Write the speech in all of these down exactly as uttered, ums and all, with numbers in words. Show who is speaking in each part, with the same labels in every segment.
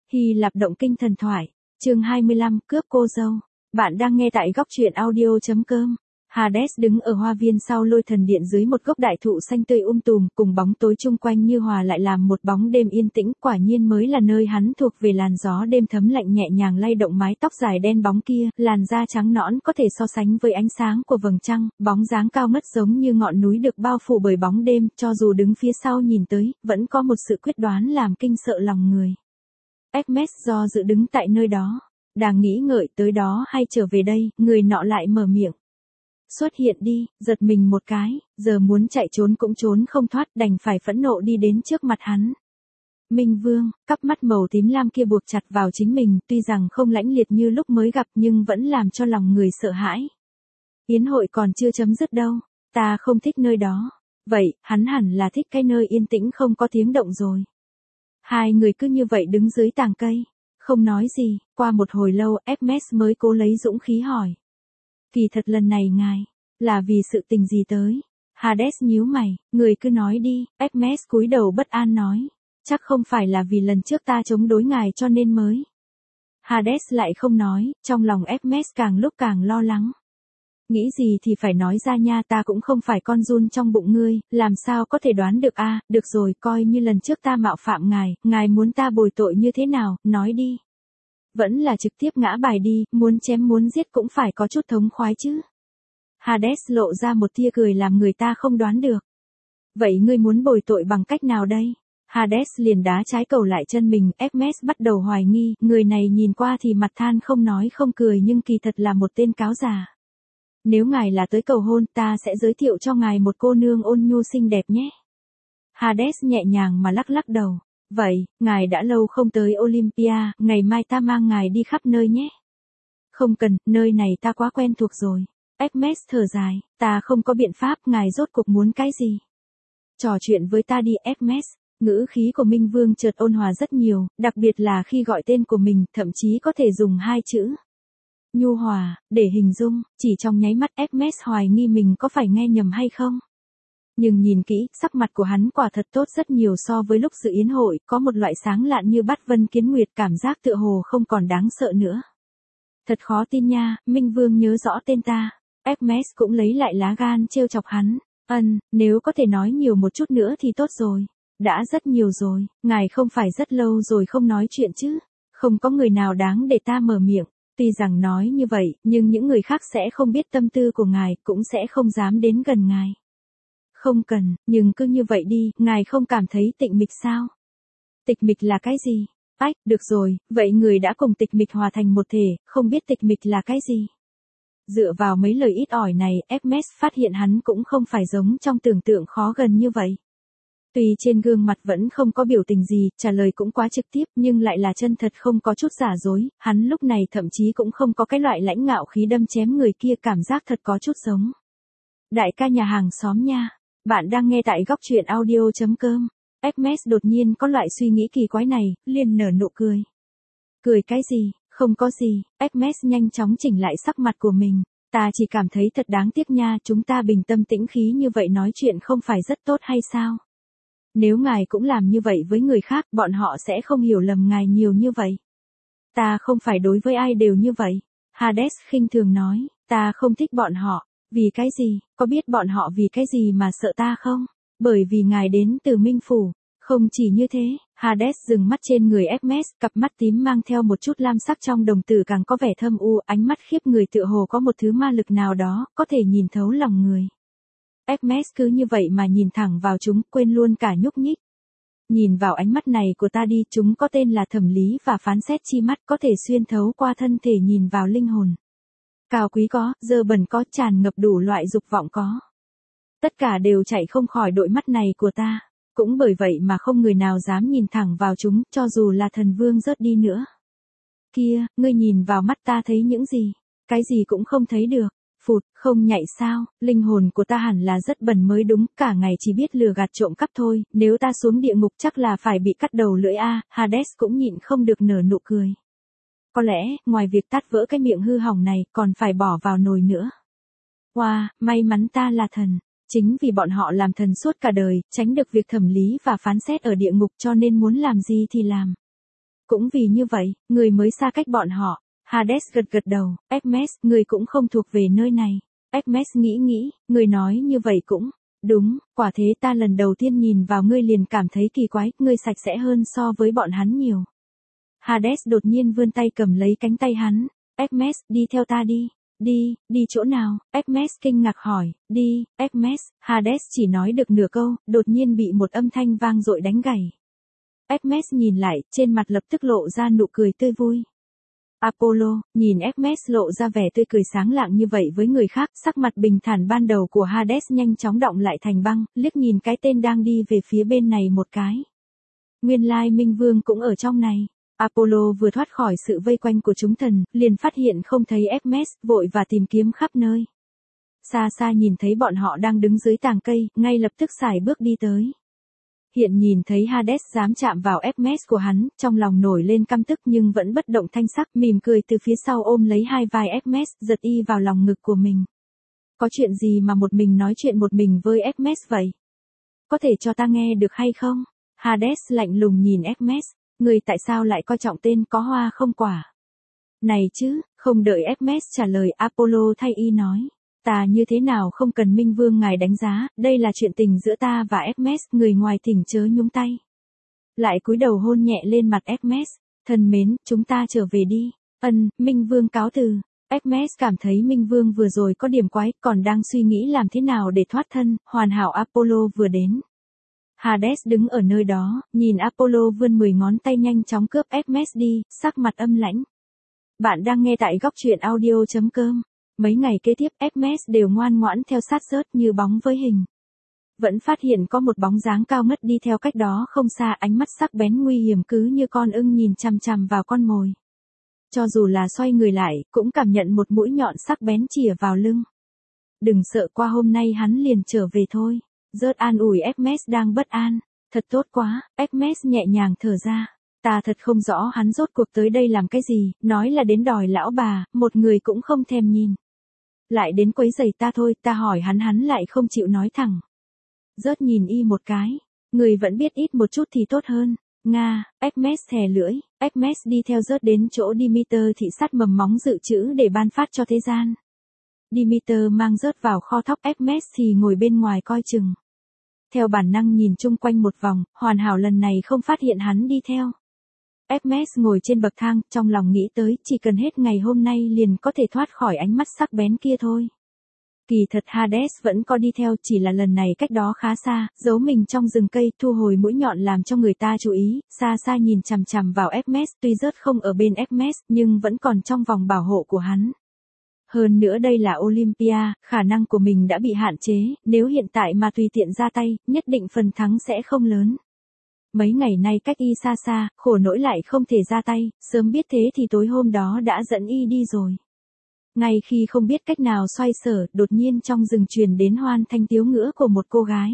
Speaker 1: Hy Lạp động kinh thần thoại, chương hai mươi lăm, cướp cô dâu. Bạn đang nghe tại góc truyện audio.com. Hades đứng ở hoa viên sau lôi thần điện dưới một gốc đại thụ xanh tươi um tùm, cùng bóng tối chung quanh như hòa lại làm một bóng đêm yên tĩnh, quả nhiên mới là nơi hắn thuộc về. Làn gió đêm thấm lạnh nhẹ nhàng lay động mái tóc dài đen bóng kia, làn da trắng nõn có thể so sánh với ánh sáng của vầng trăng, bóng dáng cao ngất giống như ngọn núi được bao phủ bởi bóng đêm, cho dù đứng phía sau nhìn tới, vẫn có một sự quyết đoán làm kinh sợ lòng người. Hermes do dự đứng tại nơi đó, đang nghĩ ngợi tới đó hay trở về đây, người nọ lại mở miệng. Xuất hiện đi, giật mình một cái, giờ muốn chạy trốn cũng trốn không thoát, đành phải phẫn nộ đi đến trước mặt hắn. Minh Vương, cặp mắt màu tím lam kia buộc chặt vào chính mình, tuy rằng không lãnh liệt như lúc mới gặp nhưng vẫn làm cho lòng người sợ hãi. Yến hội còn chưa chấm dứt đâu, ta không thích nơi đó. Vậy, hắn hẳn là thích cái nơi yên tĩnh không có tiếng động rồi. Hai người cứ như vậy đứng dưới tàng cây, không nói gì, qua một hồi lâu Hermes mới cố lấy dũng khí hỏi. Kỳ thật lần này ngài, là vì sự tình gì tới? Hades nhíu mày, người cứ nói đi, Hermes cúi đầu bất an nói. Chắc không phải là vì lần trước ta chống đối ngài cho nên mới. Hades lại không nói, trong lòng Hermes càng lúc càng lo lắng. Nghĩ gì thì phải nói ra nha, ta cũng không phải con giun trong bụng ngươi, làm sao có thể đoán được a? À, được rồi, coi như lần trước ta mạo phạm ngài, ngài muốn ta bồi tội như thế nào, nói đi. Vẫn là trực tiếp ngã bài đi, muốn chém muốn giết cũng phải có chút thống khoái chứ. Hades lộ ra một tia cười làm người ta không đoán được. Vậy ngươi muốn bồi tội bằng cách nào đây? Hades liền đá trái cầu lại chân mình, Hermes bắt đầu hoài nghi, người này nhìn qua thì mặt than không nói không cười nhưng kỳ thật là một tên cáo già. Nếu ngài là tới cầu hôn, ta sẽ giới thiệu cho ngài một cô nương ôn nhu xinh đẹp nhé. Hades nhẹ nhàng mà lắc lắc đầu. Vậy, ngài đã lâu không tới Olympia, ngày mai ta mang ngài đi khắp nơi nhé. Không cần, nơi này ta quá quen thuộc rồi. Hermes thở dài, ta không có biện pháp, ngài rốt cuộc muốn cái gì? Trò chuyện với ta đi Hermes. Ngữ khí của Minh Vương chợt ôn hòa rất nhiều, đặc biệt là khi gọi tên của mình, thậm chí có thể dùng hai chữ. Nhu hòa, để hình dung, chỉ trong nháy mắt Hermes hoài nghi mình có phải nghe nhầm hay không. Nhưng nhìn kỹ, sắc mặt của hắn quả thật tốt rất nhiều so với lúc dự yến hội, có một loại sáng lạn như bát vân kiến nguyệt, cảm giác tựa hồ không còn đáng sợ nữa. Thật khó tin nha, Minh Vương nhớ rõ tên ta. Hermes cũng lấy lại lá gan trêu chọc hắn. Ân, nếu có thể nói nhiều một chút nữa thì tốt rồi. Đã rất nhiều rồi, ngài không phải rất lâu rồi không nói chuyện chứ. Không có người nào đáng để ta mở miệng. Tuy rằng nói như vậy, nhưng những người khác sẽ không biết tâm tư của ngài, cũng sẽ không dám đến gần ngài. Không cần, nhưng cứ như vậy đi, ngài không cảm thấy tịch mịch sao? Tịch mịch là cái gì? Ách, được rồi, vậy người đã cùng tịch mịch hòa thành một thể, không biết tịch mịch là cái gì? Dựa vào mấy lời ít ỏi này, Hermes phát hiện hắn cũng không phải giống trong tưởng tượng khó gần như vậy. Tuy trên gương mặt vẫn không có biểu tình gì, trả lời cũng quá trực tiếp nhưng lại là chân thật không có chút giả dối, hắn lúc này thậm chí cũng không có cái loại lãnh ngạo khí đâm chém người kia, cảm giác thật có chút giống. Đại ca nhà hàng xóm nha, bạn đang nghe tại góc truyện audio.com. Hermes đột nhiên có loại suy nghĩ kỳ quái này, liền nở nụ cười. Cười cái gì, không có gì, Hermes nhanh chóng chỉnh lại sắc mặt của mình. Ta chỉ cảm thấy thật đáng tiếc nha, chúng ta bình tâm tĩnh khí như vậy nói chuyện không phải rất tốt hay sao? Nếu ngài cũng làm như vậy với người khác, bọn họ sẽ không hiểu lầm ngài nhiều như vậy. Ta không phải đối với ai đều như vậy. Hades khinh thường nói, ta không thích bọn họ. Vì cái gì, có biết bọn họ vì cái gì mà sợ ta không? Bởi vì ngài đến từ Minh Phủ. Không chỉ như thế, Hades dừng mắt trên người Hermes, cặp mắt tím mang theo một chút lam sắc trong đồng tử càng có vẻ thâm u, ánh mắt khiếp người tựa hồ có một thứ ma lực nào đó, có thể nhìn thấu lòng người. Hermes cứ như vậy mà nhìn thẳng vào chúng, quên luôn cả nhúc nhích. Nhìn vào ánh mắt này của ta đi, chúng có tên là thẩm lý và phán xét chi mắt, có thể xuyên thấu qua thân thể nhìn vào linh hồn. Cao quý có, dơ bẩn có, tràn ngập đủ loại dục vọng có. Tất cả đều chạy không khỏi đôi mắt này của ta. Cũng bởi vậy mà không người nào dám nhìn thẳng vào chúng, cho dù là thần vương rớt đi nữa. Kia, ngươi nhìn vào mắt ta thấy những gì? Cái gì cũng không thấy được. Phụt, không nhạy sao, linh hồn của ta hẳn là rất bẩn mới đúng, cả ngày chỉ biết lừa gạt trộm cắp thôi, nếu ta xuống địa ngục chắc là phải bị cắt đầu lưỡi a. Hades cũng nhịn không được nở nụ cười. Có lẽ, ngoài việc tát vỡ cái miệng hư hỏng này, còn phải bỏ vào nồi nữa. Wow, may mắn ta là thần. Chính vì bọn họ làm thần suốt cả đời, tránh được việc thẩm lý và phán xét ở địa ngục cho nên muốn làm gì thì làm. cũng vì như vậy, người mới xa cách bọn họ. Hades gật gật đầu, Hermes, người cũng không thuộc về nơi này. Hermes nghĩ nghĩ, người nói như vậy cũng đúng, quả thế ta lần đầu tiên nhìn vào ngươi liền cảm thấy kỳ quái, ngươi sạch sẽ hơn so với bọn hắn nhiều. Hades đột nhiên vươn tay cầm lấy cánh tay hắn, Hermes, đi theo ta đi. Đi, đi chỗ nào? Hermes kinh ngạc hỏi, đi, Hermes, Hades chỉ nói được nửa câu, đột nhiên bị một âm thanh vang dội đánh gãy. Hermes nhìn lại, trên mặt lập tức lộ ra nụ cười tươi vui. Apollo, nhìn Hermes lộ ra vẻ tươi cười sáng lạng như vậy với người khác, sắc mặt bình thản ban đầu của Hades nhanh chóng động lại thành băng, liếc nhìn cái tên đang đi về phía bên này một cái. Nguyên lai Minh Vương cũng ở trong này. Apollo vừa thoát khỏi sự vây quanh của chúng thần, liền phát hiện không thấy Hermes, vội và tìm kiếm khắp nơi. Xa xa nhìn thấy bọn họ đang đứng dưới tàng cây, ngay lập tức sải bước đi tới. Hiện nhìn thấy Hades dám chạm vào Hermes của hắn, trong lòng nổi lên căm tức nhưng vẫn bất động thanh sắc, mỉm cười từ phía sau ôm lấy hai vai Hermes, giật y vào lòng ngực của mình. Có chuyện gì mà một mình nói chuyện một mình với Hermes vậy? Có thể cho ta nghe được hay không? Hades lạnh lùng nhìn Hermes, người tại sao lại coi trọng tên có hoa không quả? Này chứ, không đợi Hermes trả lời, Apollo thay y nói. Ta như thế nào không cần Minh Vương ngài đánh giá, đây là chuyện tình giữa ta và Hermes, người ngoài thỉnh chớ nhúng tay. Lại cúi đầu hôn nhẹ lên mặt Hermes, thân mến, chúng ta trở về đi. Ân, Minh Vương cáo từ. Hermes cảm thấy Minh Vương vừa rồi có điểm quái, còn đang suy nghĩ làm thế nào để thoát thân, hoàn hảo Apollo vừa đến. Hades đứng ở nơi đó, nhìn Apollo vươn mười ngón tay nhanh chóng cướp Hermes đi, sắc mặt âm lãnh. Bạn đang nghe tại góc truyện audio chấm com. Mấy ngày kế tiếp Hermes đều ngoan ngoãn theo sát rớt như bóng với hình. Vẫn phát hiện có một bóng dáng cao ngất đi theo cách đó không xa, ánh mắt sắc bén nguy hiểm cứ như con ưng nhìn chằm chằm vào con mồi. Cho dù là xoay người lại, cũng cảm nhận một mũi nhọn sắc bén chìa vào lưng. Đừng sợ, qua hôm nay hắn liền trở về thôi. Rớt an ủi Hermes đang bất an. Thật tốt quá, Hermes nhẹ nhàng thở ra. Ta thật không rõ hắn rốt cuộc tới đây làm cái gì, nói là đến đòi lão bà, một người cũng không thèm nhìn. Lại đến quấy giày ta thôi, ta hỏi hắn hắn lại không chịu nói thẳng. Rớt nhìn y một cái, người vẫn biết ít một chút thì tốt hơn. Nga, Hermes thè lưỡi, Hermes đi theo rớt đến chỗ Demeter thị sát mầm móng dự trữ để ban phát cho thế gian. Demeter mang rớt vào kho thóc, Hermes thì ngồi bên ngoài coi chừng. Theo bản năng nhìn chung quanh một vòng, hoàn hảo lần này không phát hiện hắn đi theo. Hermes ngồi trên bậc thang, trong lòng nghĩ tới, chỉ cần hết ngày hôm nay liền có thể thoát khỏi ánh mắt sắc bén kia thôi. Kỳ thật Hades vẫn có đi theo, chỉ là lần này cách đó khá xa, giấu mình trong rừng cây, thu hồi mũi nhọn làm cho người ta chú ý, xa xa nhìn chằm chằm vào Hermes, tuy rớt không ở bên Hermes, nhưng vẫn còn trong vòng bảo hộ của hắn. Hơn nữa đây là Olympia, khả năng của mình đã bị hạn chế, nếu hiện tại mà tùy tiện ra tay, nhất định phần thắng sẽ không lớn. Mấy ngày nay cách y xa xa, khổ nỗi lại không thể ra tay, sớm biết thế thì tối hôm đó đã dẫn y đi rồi. Ngay khi không biết cách nào xoay sở, đột nhiên trong rừng truyền đến hoan thanh tiếu ngữ của một cô gái.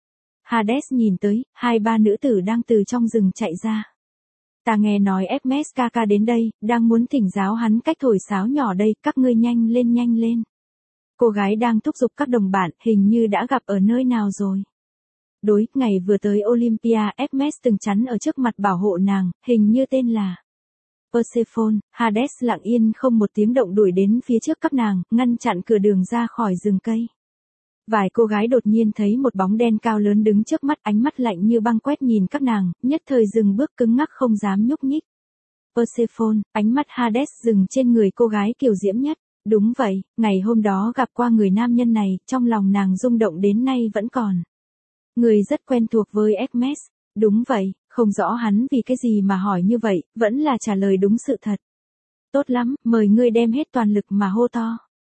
Speaker 1: Hades nhìn tới, hai ba nữ tử đang từ trong rừng chạy ra. Ta nghe nói Hermes ca ca đến đây, đang muốn thỉnh giáo hắn cách thổi sáo nhỏ đây, các ngươi nhanh lên nhanh lên. Cô gái đang thúc giục các đồng bạn, hình như đã gặp ở nơi nào rồi. Đối, ngày vừa tới Olympia, Hermes từng chắn ở trước mặt bảo hộ nàng, hình như tên là Persephone. Hades lặng yên không một tiếng động đuổi đến phía trước các nàng, ngăn chặn cửa đường ra khỏi rừng cây. Vài cô gái đột nhiên thấy một bóng đen cao lớn đứng trước mắt, ánh mắt lạnh như băng quét nhìn các nàng, nhất thời dừng bước cứng ngắc không dám nhúc nhích. Persephone, ánh mắt Hades dừng trên người cô gái kiều diễm nhất. Đúng vậy, ngày hôm đó gặp qua người nam nhân này, trong lòng nàng rung động đến nay vẫn còn. Người rất quen thuộc với Hermes. Đúng vậy, không rõ hắn vì cái gì mà hỏi như vậy, vẫn là trả lời đúng sự thật. Tốt lắm, mời ngươi đem hết toàn lực mà hô to.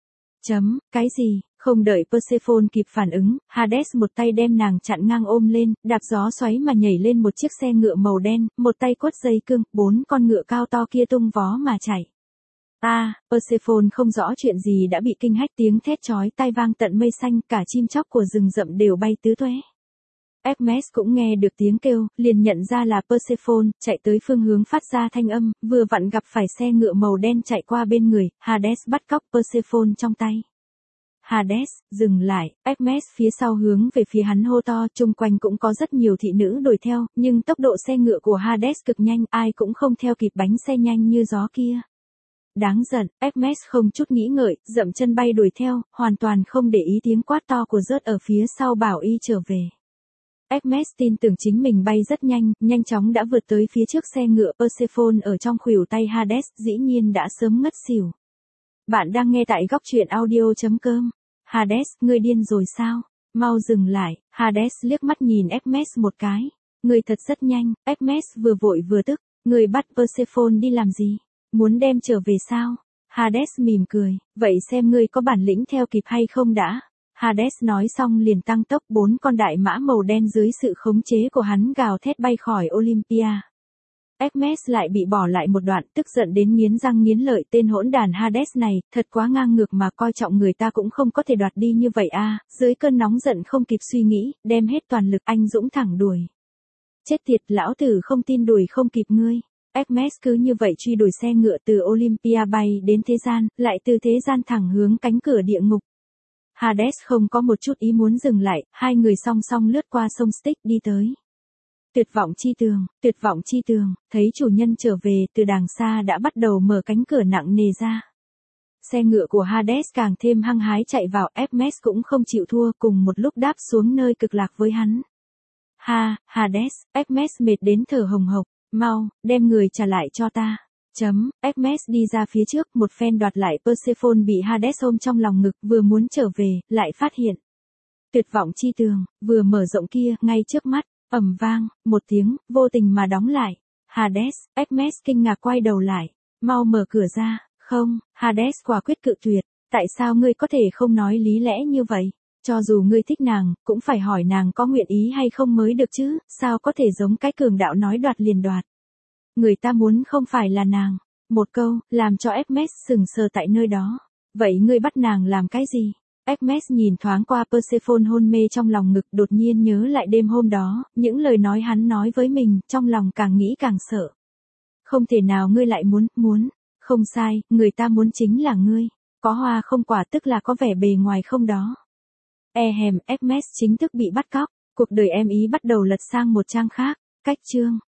Speaker 1: Chấm, cái gì, không đợi Persephone kịp phản ứng, Hades một tay đem nàng chặn ngang ôm lên, đạp gió xoáy mà nhảy lên một chiếc xe ngựa màu đen, một tay quất dây cương, bốn con ngựa cao to kia tung vó mà chạy. A, à, Persephone không rõ chuyện gì đã bị kinh hách, tiếng thét chói tai vang tận mây xanh, cả chim chóc của rừng rậm đều bay tứ tóe. Hermes cũng nghe được tiếng kêu, liền nhận ra là Persephone, chạy tới phương hướng phát ra thanh âm, vừa vặn gặp phải xe ngựa màu đen chạy qua bên người, Hades bắt cóc Persephone trong tay. Hades, dừng lại, Hermes phía sau hướng về phía hắn hô to, chung quanh cũng có rất nhiều thị nữ đuổi theo, nhưng tốc độ xe ngựa của Hades cực nhanh, ai cũng không theo kịp bánh xe nhanh như gió kia. Đáng giận, Hermes không chút nghĩ ngợi, dậm chân bay đuổi theo, hoàn toàn không để ý tiếng quát to của Zeus ở phía sau bảo y trở về. Hermes tin tưởng chính mình bay rất nhanh, nhanh chóng đã vượt tới phía trước xe ngựa. Persephone ở trong khuỷu tay Hades dĩ nhiên đã sớm ngất xỉu. Bạn đang nghe tại góc truyện audio chấm com. Hades, ngươi điên rồi sao? Mau dừng lại. Hades liếc mắt nhìn Hermes một cái. Ngươi thật rất nhanh. Hermes vừa vội vừa tức. Ngươi bắt Persephone đi làm gì? Muốn đem trở về sao? Hades mỉm cười. Vậy xem ngươi có bản lĩnh theo kịp hay không đã. Hades nói xong liền tăng tốc, bốn con đại mã màu đen dưới sự khống chế của hắn gào thét bay khỏi Olympia. Hermes lại bị bỏ lại một đoạn, tức giận đến nghiến răng nghiến lợi, tên hỗn đàn Hades này, thật quá ngang ngược mà coi trọng người ta cũng không có thể đoạt đi như vậy a. Dưới cơn nóng giận không kịp suy nghĩ, đem hết toàn lực anh dũng thẳng đuổi. Chết tiệt, lão tử không tin đuổi không kịp ngươi. Hermes cứ như vậy truy đuổi xe ngựa từ Olympia bay đến thế gian, lại từ thế gian thẳng hướng cánh cửa địa ngục. Hades không có một chút ý muốn dừng lại, hai người song song lướt qua sông Styx đi tới. Tuyệt vọng chi tường, tuyệt vọng chi tường, thấy chủ nhân trở về, từ đàng xa đã bắt đầu mở cánh cửa nặng nề ra. Xe ngựa của Hades càng thêm hăng hái chạy vào, Hermes cũng không chịu thua, cùng một lúc đáp xuống nơi cực lạc với hắn. Ha, Hades, Hermes mệt đến thở hồng hộc, mau, đem người trả lại cho ta. Chấm, Hermes đi ra phía trước, một phen đoạt lại Persephone bị Hades ôm trong lòng ngực, vừa muốn trở về, lại phát hiện. Tuyệt vọng chi tường, vừa mở rộng kia, ngay trước mắt, ầm vang, một tiếng, vô tình mà đóng lại. Hades, Hermes kinh ngạc quay đầu lại, mau mở cửa ra. Không, Hades quả quyết cự tuyệt, tại sao ngươi có thể không nói lý lẽ như vậy? Cho dù ngươi thích nàng, cũng phải hỏi nàng có nguyện ý hay không mới được chứ, sao có thể giống cái cường đạo nói đoạt liền đoạt. Người ta muốn không phải là nàng. Một câu, làm cho Hermes sừng sờ tại nơi đó. Vậy ngươi bắt nàng làm cái gì? Hermes nhìn thoáng qua Persephone hôn mê trong lòng ngực, đột nhiên nhớ lại đêm hôm đó, những lời nói hắn nói với mình, trong lòng càng nghĩ càng sợ. Không thể nào ngươi lại muốn, muốn. Không sai, người ta muốn chính là ngươi. Có hoa không quả tức là có vẻ bề ngoài không đó. E hèm, Hermes chính thức bị bắt cóc. Cuộc đời em ý bắt đầu lật sang một trang khác. Cách chương.